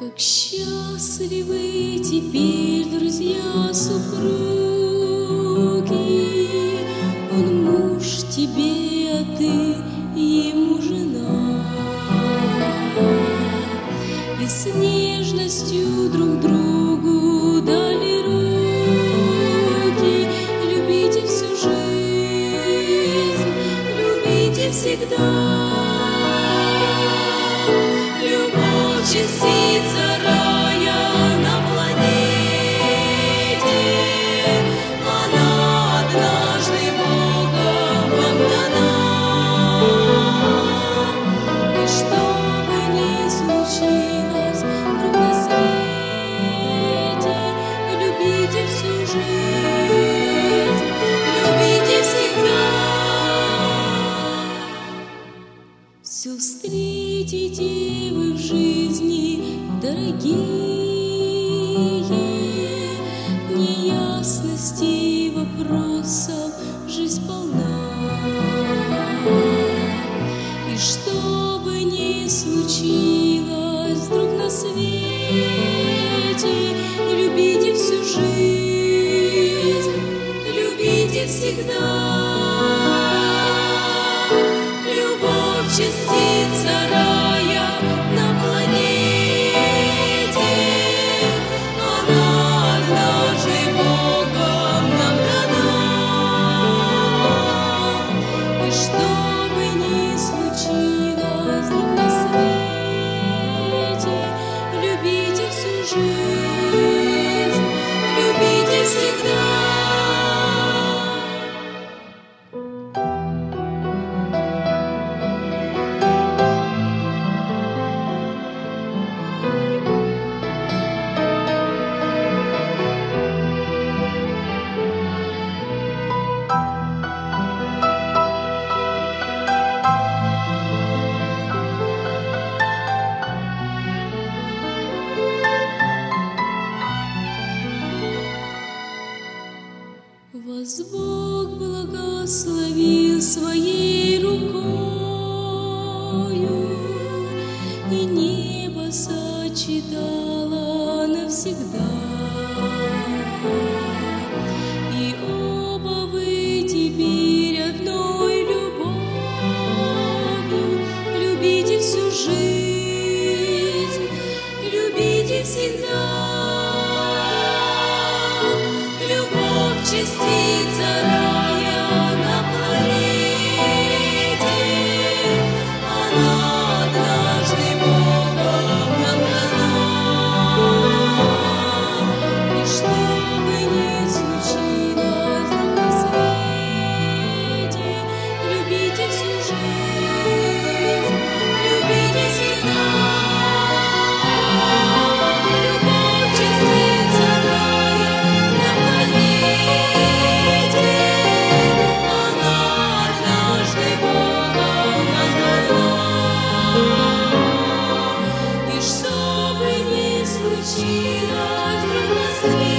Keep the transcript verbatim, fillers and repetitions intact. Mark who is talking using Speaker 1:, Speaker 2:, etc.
Speaker 1: Как счастливы теперь, друзья, супруги, он муж тебе, а ты ему жена, и с нежностью друг другу дали руки. Любите всю жизнь, любите всегда. Любовь частица рая на планете, она однажды Богом нам дана. И что бы ни случилось вдруг на свете, любите всю жизнь, любите всегда. Все встретите вы в жизни, дорогие, неясностей вопросов жизнь полна. И что бы ни случилось вдруг на свете, любите всю жизнь, любите всегда. Любовь частица рая на планете, она однажды Богом нам дана. И что бы ни случилось вдруг на свете, любите всю жизнь, любите всегда. Вас Бог благословил своей рукою, и небо сочетало навсегда. И оба вы теперь одной любовью любите всю жизнь, любите всегда. Любовь частица рая на планете, она однажды Богом нам дана. И что бы ни случилось вдруг на свете, любите всю жизнь, любите всегда. Любовь частица рая на планете, она однажды Богом нам дана. И что бы ни случилось вдруг на свете,